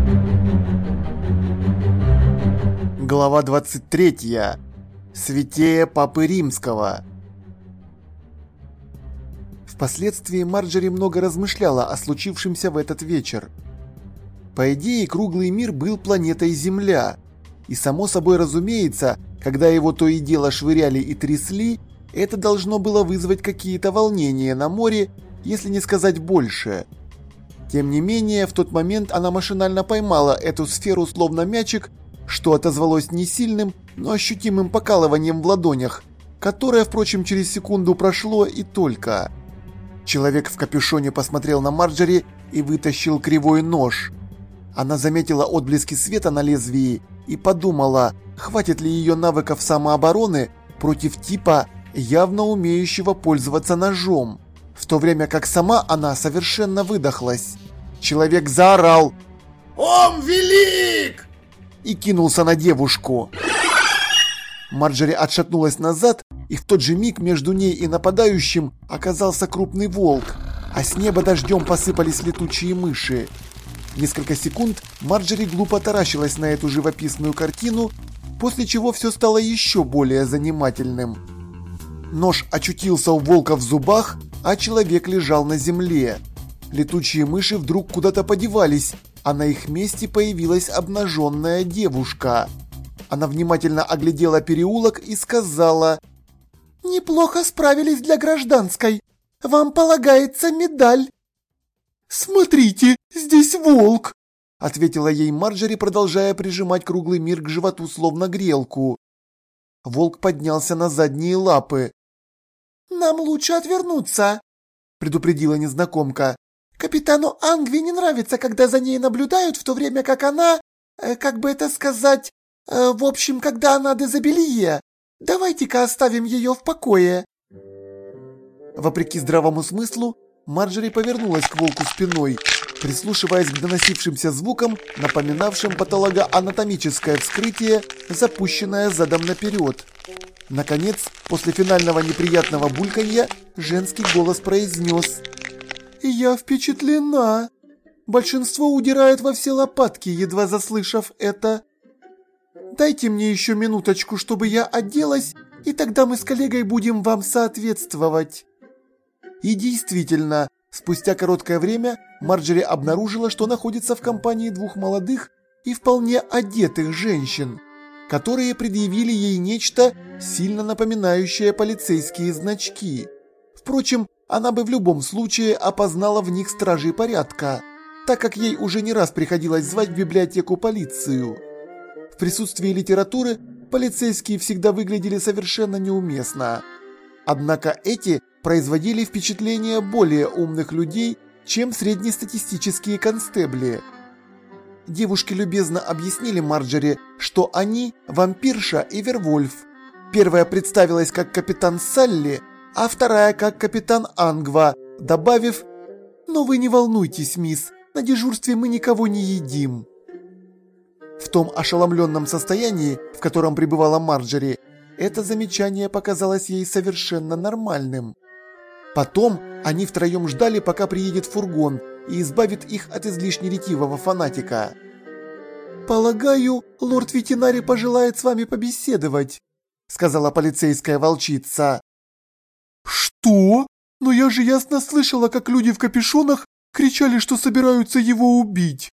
Глава 23. Святее Папы Римского. Впоследствии Марджори много размышляла о случившемся в этот вечер. По идее, круглый мир был планетой Земля, и само собой разумеется, когда его то и дело швыряли и трясли, это должно было вызвать какие-то волнения на море, если не сказать больше. Тем не менее, в тот момент она машинально поймала эту сферу словно мячик, что отозвалось не сильным, но ощутимым покалыванием в ладонях, которое, впрочем, через секунду прошло и только. Человек в капюшоне посмотрел на Марджори и вытащил кривой нож. Она заметила отблески света на лезвии и подумала, хватит ли ее навыков самообороны против типа, явно умеющего пользоваться ножом, в то время как сама она совершенно выдохлась. Человек заорал «Он велик!» и кинулся на девушку. Марджори отшатнулась назад, и в тот же миг между ней и нападающим оказался крупный волк, а с неба дождем посыпались летучие мыши. Несколько секунд Марджори глупо таращилась на эту живописную картину, после чего все стало еще более занимательным. Нож очутился у волка в зубах, а человек лежал на земле. Летучие мыши вдруг куда-то подевались, а на их месте появилась обнаженная девушка. Она внимательно оглядела переулок и сказала: «Неплохо справились для гражданской. Вам полагается медаль». «Смотрите, здесь волк!» – ответила ей Марджори, продолжая прижимать круглый мир к животу словно грелку. Волк поднялся на задние лапы. «Нам лучше отвернуться», – предупредила незнакомка. «Капитану Ангви не нравится, когда за ней наблюдают, в то время как она, как бы это сказать, в общем, когда она дезабелье. Давайте-ка оставим ее в покое». Вопреки здравому смыслу, Марджори повернулась к волку спиной, прислушиваясь к доносившимся звукам, напоминавшим патологоанатомическое вскрытие, запущенное задом наперед. Наконец, после финального неприятного бульканья, женский голос произнес: «Я впечатлена. Большинство удирает во все лопатки, едва заслышав это. Дайте мне еще минуточку, чтобы я оделась, и тогда мы с коллегой будем вам соответствовать». И действительно, спустя короткое время Марджори обнаружила, что находится в компании двух молодых и вполне одетых женщин, которые предъявили ей нечто, сильно напоминающее полицейские значки. Впрочем, она бы в любом случае опознала в них стражей порядка, так как ей уже не раз приходилось звать в библиотеку полицию. В присутствии литературы полицейские всегда выглядели совершенно неуместно. Однако эти производили впечатление более умных людей, чем среднестатистические констебли. Девушки любезно объяснили Марджори, что они вампирша и Вервольф. Первая представилась как капитан Салли, а вторая как капитан Ангва, добавив: «Но вы не волнуйтесь, мисс, на дежурстве мы никого не едим». В том ошеломленном состоянии, в котором пребывала Марджори, это замечание показалось ей совершенно нормальным. Потом они втроем ждали, пока приедет фургон и избавит их от излишне ретивого фанатика. «Полагаю, лорд Ветинари пожелает с вами побеседовать», — сказала полицейская волчица. «Что? Но я же ясно слышала, как люди в капюшонах кричали, что собираются его убить».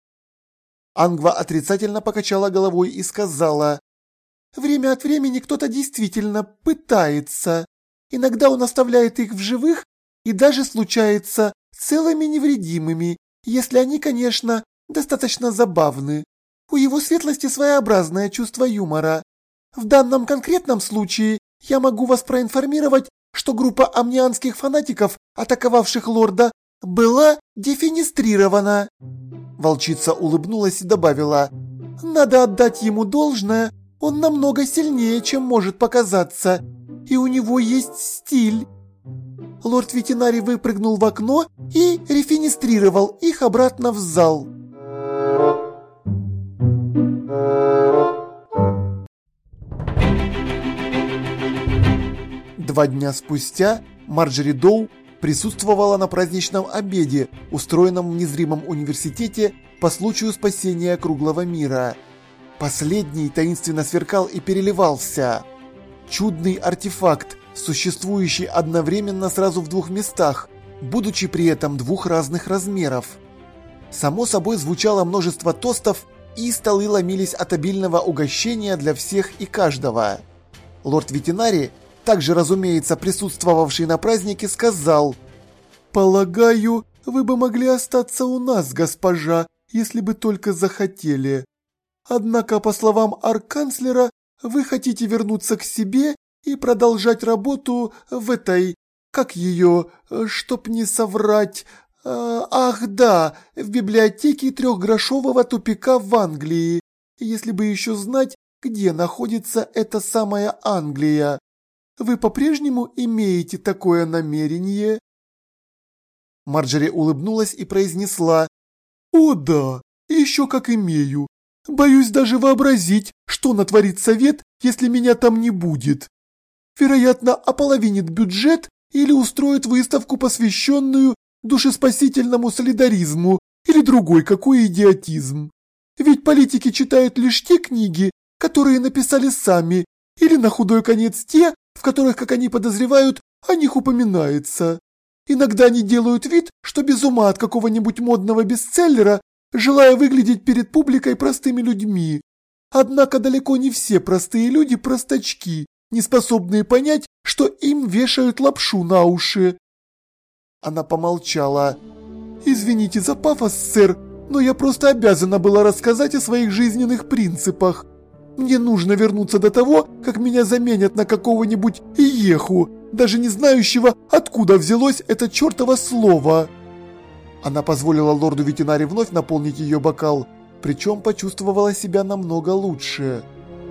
Ангва отрицательно покачала головой и сказала: «Время от времени кто-то действительно пытается. Иногда он оставляет их в живых и даже случается целыми невредимыми, если они, конечно, достаточно забавны. У его светлости своеобразное чувство юмора. В данном конкретном случае я могу вас проинформировать, что группа амнианских фанатиков, атаковавших лорда, была дефенестрирована». Волчица улыбнулась и добавила: «Надо отдать ему должное, он намного сильнее, чем может показаться, и у него есть стиль. Лорд Ветинари выпрыгнул в окно и рефенестрировал их обратно в зал». Два дня спустя Марджори Доу присутствовала на праздничном обеде, устроенном в незримом университете по случаю спасения круглого мира. Последний таинственно сверкал и переливался. Чудный артефакт, существующий одновременно сразу в двух местах, будучи при этом двух разных размеров. Само собой звучало множество тостов, и столы ломились от обильного угощения для всех и каждого. Лорд Ветинари, также, разумеется, присутствовавший на празднике, сказал: «Полагаю, вы бы могли остаться у нас, госпожа, если бы только захотели. Однако, по словам арканцлера, вы хотите вернуться к себе и продолжать работу в этой, как ее, чтоб не соврать, ах да, в библиотеке трехгрошового тупика в Англии, если бы еще знать, где находится эта самая Англия. Вы по-прежнему имеете такое намерение?» Марджори улыбнулась и произнесла: «О да, еще как имею. Боюсь даже вообразить, что натворит совет, если меня там не будет. Вероятно, ополовинит бюджет или устроит выставку, посвященную душеспасительному солидаризму или другой какой идиотизм. Ведь политики читают лишь те книги, которые написали сами, или на худой конец те, в которых, как они подозревают, о них упоминается. Иногда они делают вид, что без ума от какого-нибудь модного бестселлера, желая выглядеть перед публикой простыми людьми. Однако далеко не все простые люди простачки, не способные понять, что им вешают лапшу на уши». Она помолчала. «Извините за пафос, сэр, но я просто обязана была рассказать о своих жизненных принципах. Мне нужно вернуться до того, как меня заменят на какого-нибудь иеху, даже не знающего, откуда взялось это чертово слово». Она позволила лорду Ветинари вновь наполнить ее бокал, причем почувствовала себя намного лучше.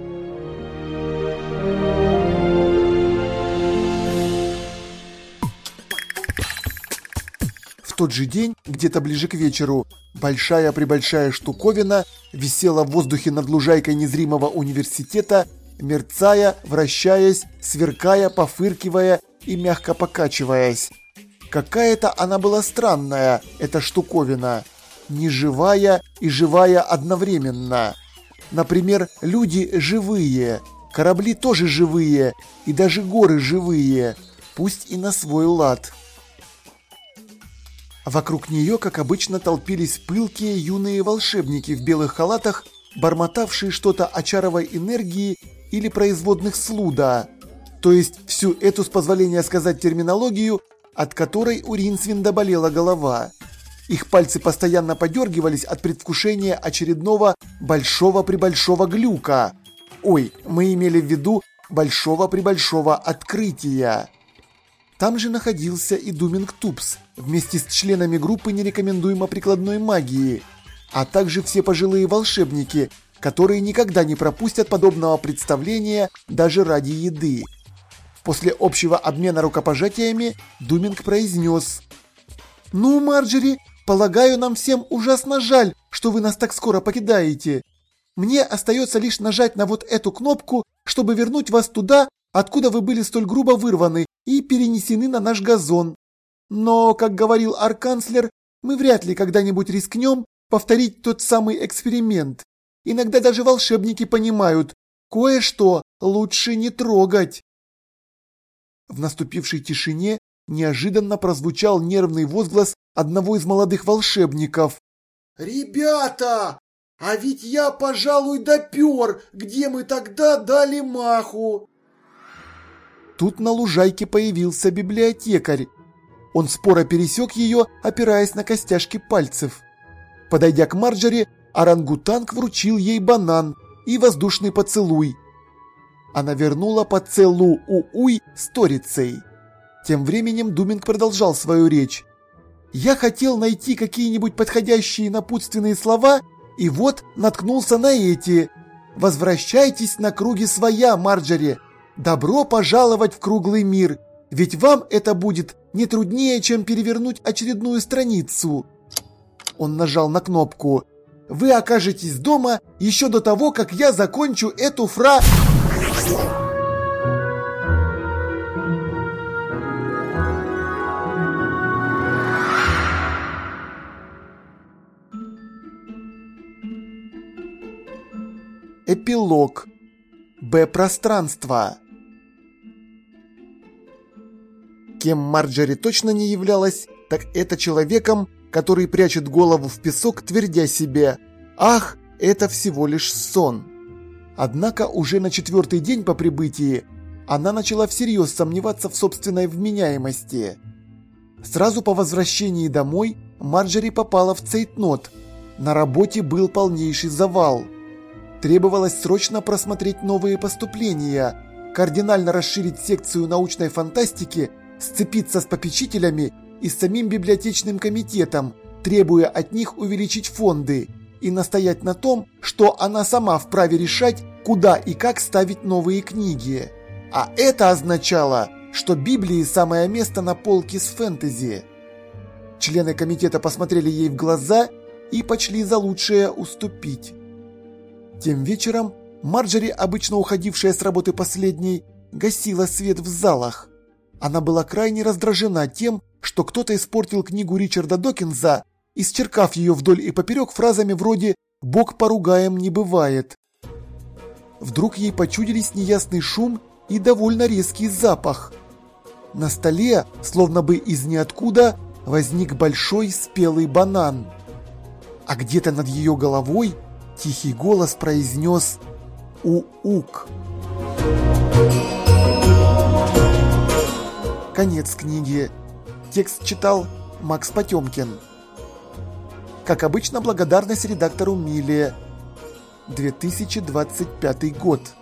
В тот же день, где-то ближе к вечеру, большая-пребольшая штуковина висела в воздухе над лужайкой незримого университета, мерцая, вращаясь, сверкая, пофыркивая и мягко покачиваясь. Какая-то она была странная, эта штуковина, неживая и живая одновременно. Например, люди живые, корабли тоже живые, и даже горы живые, пусть и на свой лад. Вокруг нее, как обычно, толпились пылкие юные волшебники в белых халатах, бормотавшие что-то о чаровой энергии или производных слуда, то есть всю эту, с позволения сказать, терминологию, от которой у Ринсвинда болела голова. Их пальцы постоянно подергивались от предвкушения очередного большого-пребольшого глюка. Ой, мы имели в виду большого-пребольшого открытия. Там же находился и Думинг Тупс вместе с членами группы нерекомендуемо прикладной магии, а также все пожилые волшебники, которые никогда не пропустят подобного представления даже ради еды. После общего обмена рукопожатиями Думинг произнес: «Ну, Марджори, полагаю, нам всем ужасно жаль, что вы нас так скоро покидаете. Мне остается лишь нажать на вот эту кнопку, чтобы вернуть вас туда, откуда вы были столь грубо вырваны и перенесены на наш газон. Но, как говорил арканцлер, мы вряд ли когда-нибудь рискнем повторить тот самый эксперимент. Иногда даже волшебники понимают, кое-что лучше не трогать». В наступившей тишине неожиданно прозвучал нервный возглас одного из молодых волшебников. «Ребята, а ведь я, пожалуй, допер, где мы тогда дали маху!» Тут на лужайке появился библиотекарь. Он споро пересек ее, опираясь на костяшки пальцев. Подойдя к Марджори, орангутанг вручил ей банан и воздушный поцелуй. Она вернула поцелуй сторицей. Тем временем Думинг продолжал свою речь. «Я хотел найти какие-нибудь подходящие напутственные слова, и вот наткнулся на эти. Возвращайтесь на круги своя, Марджори. Добро пожаловать в круглый мир, ведь вам это будет не труднее, чем перевернуть очередную страницу». Он нажал на кнопку. «Вы окажетесь дома еще до того, как я закончу эту фразу». Эпилог. Б-пространство. Кем Марджори точно не являлась, так это человеком, который прячет голову в песок, твердя себе: «Ах, это всего лишь сон». Однако уже на 4-й день по прибытии она начала всерьез сомневаться в собственной вменяемости. Сразу по возвращении домой Марджори попала в цейтнот. На работе был полнейший завал. Требовалось срочно просмотреть новые поступления, кардинально расширить секцию научной фантастики, сцепиться с попечителями и с самим библиотечным комитетом, требуя от них увеличить фонды, и настоять на том, что она сама вправе решать, куда и как ставить новые книги. А это означало, что Библии самое место на полке с фэнтези. Члены комитета посмотрели ей в глаза и почли за лучшее уступить. Тем вечером Марджори, обычно уходившая с работы последней, гасила свет в залах. Она была крайне раздражена тем, что кто-то испортил книгу Ричарда Докинза, исчеркав ее вдоль и поперек фразами вроде «Бог поругаем не бывает». Вдруг ей почудились неясный шум и довольно резкий запах. На столе, словно бы из ниоткуда, возник большой спелый банан. А где-то над ее головой тихий голос произнес «У-ук». Конец книги. Текст читал Макс Потемкин. Как обычно, благодарность редактору Миле. 2025 год.